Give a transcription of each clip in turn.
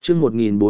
chương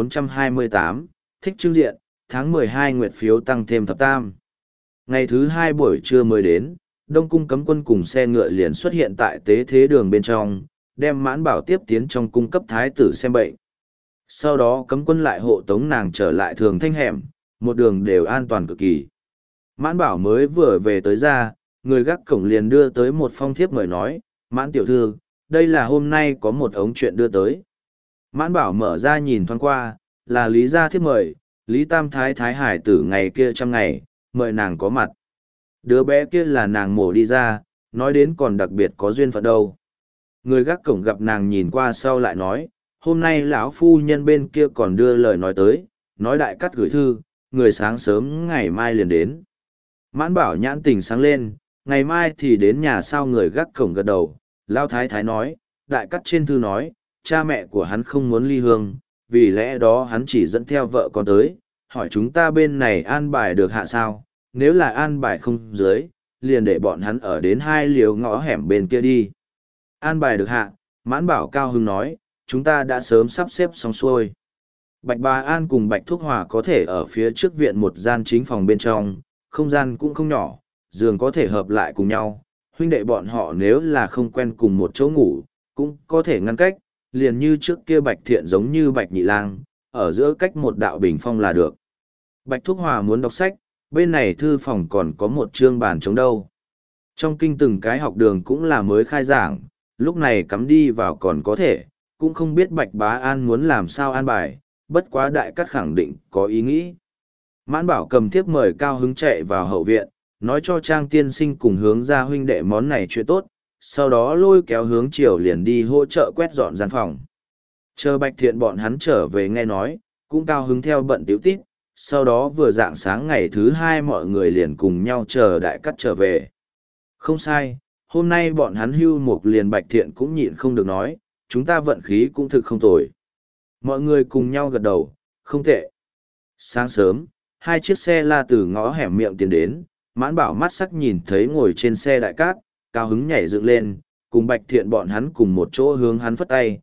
1428, thích trưng diện, tháng 12 nguyệt phiếu tăng thêm thập tam. Ngày thứ hai buổi trưa mới đến, Đông Cung cấm quân cùng xe ngựa liền xuất hiện tại tế thế đường bên trong, đem Mãn Bảo tiếp tiến trong cung cấp thái tử xem bệnh. Sau đó cấm quân lại hộ tống nàng trở lại thường thanh hẻm, một đường đều an toàn cực kỳ. Mãn Bảo mới vừa về tới ra, người gác cổng liền đưa tới một phong thiếp mời nói, Mãn tiểu thư, đây là hôm nay có một ống chuyện đưa tới. Mãn Bảo mở ra nhìn thoáng qua, là Lý gia thiếp mời, Lý Tam Thái Thái Hải tử ngày kia 100 ngày, mời nàng có mặt. Đứa bé kia là nàng mổ đi ra, nói đến còn đặc biệt có duyên phận đâu. Người gác cổng gặp nàng nhìn qua sau lại nói, hôm nay lão phu nhân bên kia còn đưa lời nói tới, nói đại cắt gửi thư, người sáng sớm ngày mai liền đến. Mãn Bảo nhãn tình sáng lên, ngày mai thì đến nhà sao. Người gác cổng gật đầu, Lão Thái Thái nói, đại cắt trên thư nói, cha mẹ của hắn không muốn ly hương, vì lẽ đó hắn chỉ dẫn theo vợ con tới, hỏi chúng ta bên này an bài được hạ sao, nếu là an bài không dưới, liền để bọn hắn ở đến 2 liều ngõ hẻm bên kia đi. An bài được hạ, Mãn Bảo cao hứng nói, chúng ta đã sớm sắp xếp xong xuôi. Bạch Bà An cùng Bạch Thúc Hòa có thể ở phía trước viện một gian chính phòng bên trong, không gian cũng không nhỏ, giường có thể hợp lại cùng nhau. Huynh đệ bọn họ nếu là không quen cùng một chỗ ngủ, cũng có thể ngăn cách, liền như trước kia Bạch Thiện giống như Bạch Nhị Lang, ở giữa cách một đạo bình phong là được. Bạch Thúc Hòa muốn đọc sách, bên này thư phòng còn có một chương bàn trống đâu. Trong kinh từng cái học đường cũng là mới khai giảng, lúc này cắm đi vào còn có thể, cũng không biết Bạch Bá An muốn làm sao an bài, bất quá đại cắt khẳng định có ý nghĩ. Mãn Bảo cầm thiếp mời cao hứng chạy vào hậu viện, nói cho Trang tiên sinh cùng hướng ra huynh đệ món này chuyện tốt, sau đó lôi kéo hướng chiều liền đi hỗ trợ quét dọn gian phòng. Chờ Bạch Thiện bọn hắn trở về nghe nói, cũng cao hứng theo bận tiểu tít, sau đó vừa dạng sáng ngày thứ 2 mọi người liền cùng nhau chờ đại cắt trở về. Không sai, hôm nay bọn hắn hưu một liền Bạch Thiện cũng nhịn không được nói, chúng ta vận khí cũng thực không tồi. Mọi người cùng nhau gật đầu, không tệ. Sáng sớm, 2 chiếc xe la từ ngõ hẻm miệng tiến đến, Mãn Bảo mắt sắc nhìn thấy ngồi trên xe đại cát, cao hứng nhảy dựng lên, cùng Bạch Thiện bọn hắn cùng một chỗ hướng hắn phất tay.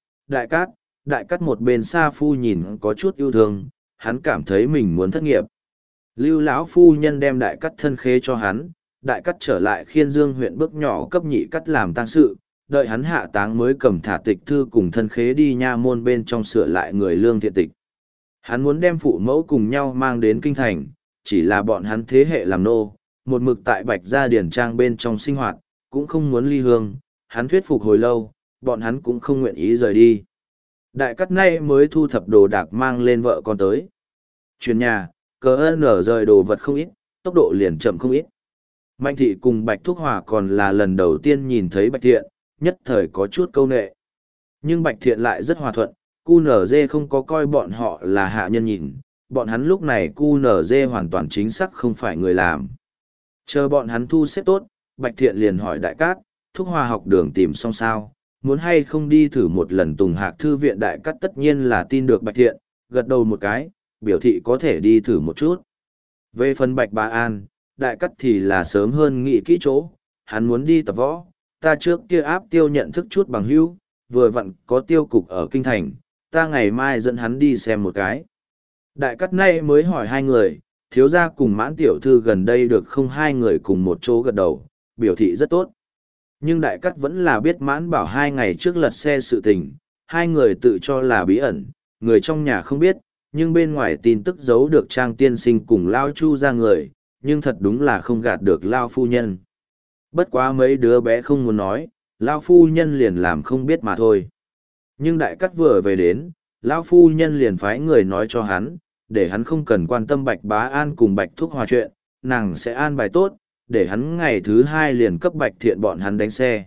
Đại cát một bên xa phu nhìn có chút yêu thương, hắn cảm thấy mình muốn thất nghiệp. Lưu lão phu nhân đem đại cát thân khế cho hắn, đại cát trở lại Khiên Dương huyện bước nhỏ cấp nhị cát làm tang sự, đợi hắn hạ táng mới cầm thả tịch thư cùng thân khế đi nha môn bên trong sửa lại người lương thiện tịch. Hắn muốn đem phụ mẫu cùng nhau mang đến kinh thành, chỉ là bọn hắn thế hệ làm nô, một mực tại Bạch Gia Điển Trang bên trong sinh hoạt, cũng không muốn ly hương, hắn thuyết phục hồi lâu, bọn hắn cũng không nguyện ý rời đi. Đại cắt nay mới thu thập đồ đạc mang lên vợ con tới. Chuyển nhà, cờ nở rời đồ vật không ít, tốc độ liền chậm không ít. Mạnh thị cùng Bạch Thúc Hòa còn là lần đầu tiên nhìn thấy Bạch Thiện, nhất thời có chút câu nệ. Nhưng Bạch Thiện lại rất hòa thuận, QNZ không có coi bọn họ là hạ nhân nhìn, bọn hắn lúc này QNZ hoàn toàn chính xác không phải người làm. Chờ bọn hắn thu xếp tốt, Bạch Thiện liền hỏi đại cát, Thúc Hòa học đường tìm xong sao, muốn hay không đi thử một lần Tùng Hạc thư viện. Đại cát tất nhiên là tin được Bạch Thiện, gật đầu một cái, biểu thị có thể đi thử một chút. Về phần Bạch Bá An, đại cát thì là sớm hơn nghĩ kỹ chỗ, hắn muốn đi tập võ, ta trước kia áp tiêu nhận thức chút bằng hữu, vừa vặn có tiêu cục ở kinh thành, ta ngày mai dẫn hắn đi xem một cái. Đại cát nay mới hỏi 2 người, thiếu gia cùng Mãn tiểu thư gần đây được không? 2 người cùng một chỗ gật đầu, biểu thị rất tốt. Nhưng đại cát vẫn là biết Mãn Bảo 2 ngày trước lật xe sự tình, 2 người tự cho là bí ẩn, người trong nhà không biết, nhưng bên ngoài tin tức giấu được Trang tiên sinh cùng Lao Chu ra người, nhưng thật đúng là không gạt được Lao phu nhân. Bất quá mấy đứa bé không muốn nói, Lao phu nhân liền làm không biết mà thôi. Nhưng đại cát vừa về đến, Lao phu nhân liền phái người nói cho hắn, để hắn không cần quan tâm Bạch Bá An cùng Bạch Thúc Hòa chuyện, nàng sẽ an bài tốt, để hắn ngày thứ 2 liền cấp Bạch Thiện bọn hắn đánh xe.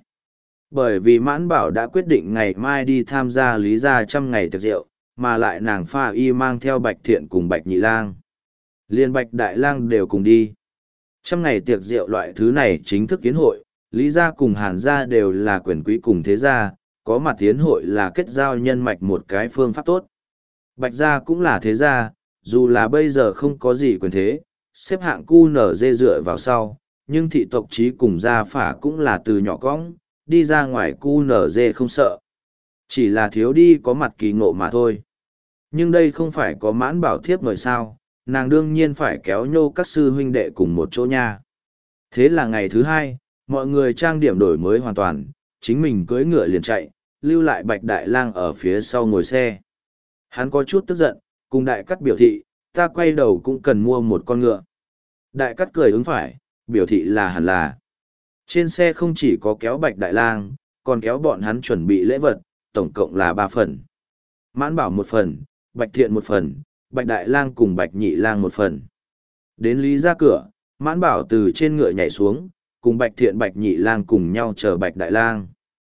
Bởi vì Mãn Bảo đã quyết định ngày mai đi tham gia Lý gia 100 ngày tiệc rượu, mà lại nàng pha y mang theo Bạch Thiện cùng Bạch Nhị Lang. Liên Bạch Đại Lang đều cùng đi. 100 ngày tiệc rượu loại thứ này chính thức yến hội, Lý gia cùng Hàn gia đều là quyền quý cùng thế gia, có mặt yến hội là kết giao nhân mạch một cái phương pháp tốt. Bạch gia cũng là thế gia, dù là bây giờ không có gì quyền thế, xếp hạng QNZ dựa vào sau, nhưng thị tộc chí cùng gia phả cũng là từ nhỏ cõng, đi ra ngoài QNZ không sợ. Chỉ là thiếu đi có mặt kỳ ngộ mà thôi. Nhưng đây không phải có Mãn Bảo thiếp mời sao, nàng đương nhiên phải kéo nhô các sư huynh đệ cùng một chỗ nha. Thế là ngày thứ hai, mọi người trang điểm đổi mới hoàn toàn, chính mình cưỡi ngựa liền chạy, lưu lại Bạch Đại Lang ở phía sau ngồi xe. Hắn có chút tức giận, cùng Đại Cắt biểu thị, ta quay đầu cũng cần mua một con ngựa. Đại Cắt cười ứng phải, biểu thị là hẳn là. Trên xe không chỉ có kéo Bạch Đại Lang, còn kéo bọn hắn chuẩn bị lễ vật, tổng cộng là 3 phần. Mãn Bảo một phần, Bạch Thiện một phần, Bạch Đại Lang cùng Bạch Nhị Lang một phần. Đến Lý ra cửa, Mãn Bảo từ trên ngựa nhảy xuống, cùng Bạch Thiện Bạch Nhị Lang cùng nhau chờ Bạch Đại Lang.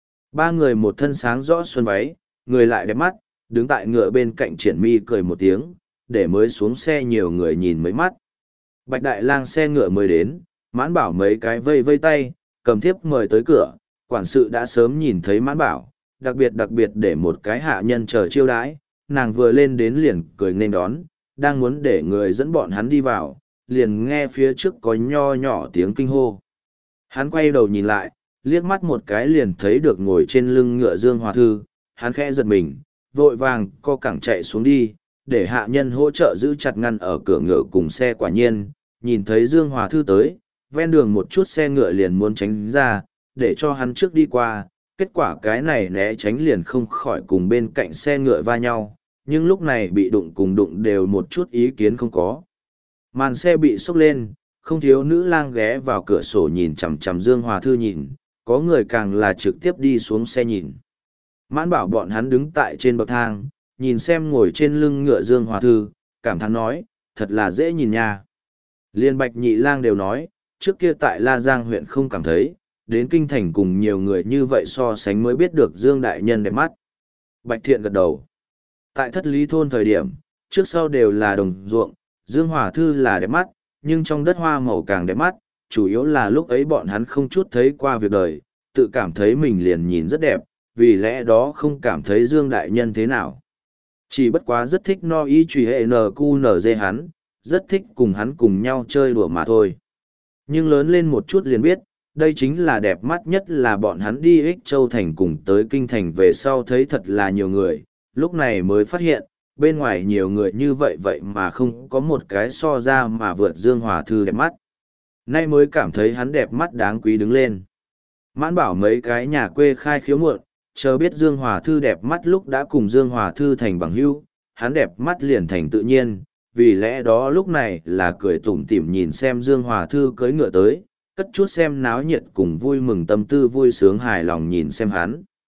Ba người một thân sáng rõ xuân váy, người lại đẹp mắt, đứng tại ngựa bên cạnh Triển Mi cười một tiếng, để mới xuống xe nhiều người nhìn mấy mắt. Bạch Đại Lang xe ngựa mới đến, Mãn Bảo mấy cái vây vây tay, cầm thiếp mời tới cửa, quản sự đã sớm nhìn thấy Mãn Bảo, đặc biệt để một cái hạ nhân chờ chiêu đãi, nàng vừa lên đến liền cười nên đón, đang muốn để người dẫn bọn hắn đi vào, liền nghe phía trước có nho nhỏ tiếng kinh hô. Hắn quay đầu nhìn lại, liếc mắt một cái liền thấy được ngồi trên lưng ngựa Dương Hòa Thư, hắn khẽ giật mình, vội vàng co cẳng chạy xuống đi, để hạ nhân hỗ trợ giữ chặt ngăn ở cửa ngựa cùng xe. Quả nhiên, nhìn thấy Dương Hòa Thư tới, ven đường một chút xe ngựa liền muốn tránh ra, để cho hắn trước đi qua, kết quả cái này né tránh liền không khỏi cùng bên cạnh xe ngựa va nhau, nhưng lúc này bị đụng cùng đụng đều một chút ý kiến không có. Màn xe bị xốc lên, không thiếu nữ lang ghé vào cửa sổ nhìn chằm chằm Dương Hòa Thư nhìn, có người càng là trực tiếp đi xuống xe nhìn. Mãn Bảo bọn hắn đứng tại trên bậc thang, nhìn xem ngồi trên lưng ngựa Dương Hòa Thư, cảm thán nói, thật là dễ nhìn nha. Liên Bạch Nhị Lang đều nói, trước kia tại La Giang huyện không cảm thấy, đến kinh thành cùng nhiều người như vậy so sánh mới biết được Dương Đại Nhân đẹp mắt. Bạch Thiện gật đầu. Tại Thất Lý Thôn thời điểm, trước sau đều là đồng ruộng, Dương Hòa Thư là đẹp mắt, nhưng trong đất hoa màu càng đẹp mắt, chủ yếu là lúc ấy bọn hắn không chút thấy qua việc đời, tự cảm thấy mình liền nhìn rất đẹp, vì lẽ đó không cảm thấy Dương Đại Nhân thế nào. Chỉ bất quá rất thích no y truy hệ NQNZ hắn, rất thích cùng hắn cùng nhau chơi đùa mà thôi. Nhưng lớn lên một chút liền biết, đây chính là đẹp mắt nhất là bọn hắn đi Ích Châu Thành cùng tới Kinh Thành về sau thấy thật là nhiều người, lúc này mới phát hiện, bên ngoài nhiều người như vậy vậy mà không có một cái so ra mà vượt Dương Hòa Thư đẹp mắt. Nay mới cảm thấy hắn đẹp mắt đáng quý đứng lên. Mãn Bảo mấy cái nhà quê khai khiếu muộn, chờ biết Dương Hòa Thư đẹp mắt lúc đã cùng Dương Hòa Thư thành bằng hữu, hắn đẹp mắt liền thành tự nhiên, vì lẽ đó lúc này là cười tủm tỉm nhìn xem Dương Hòa Thư cưỡi ngựa tới, cất chút xem náo nhiệt cùng vui mừng tâm tư vui sướng hài lòng nhìn xem hắn.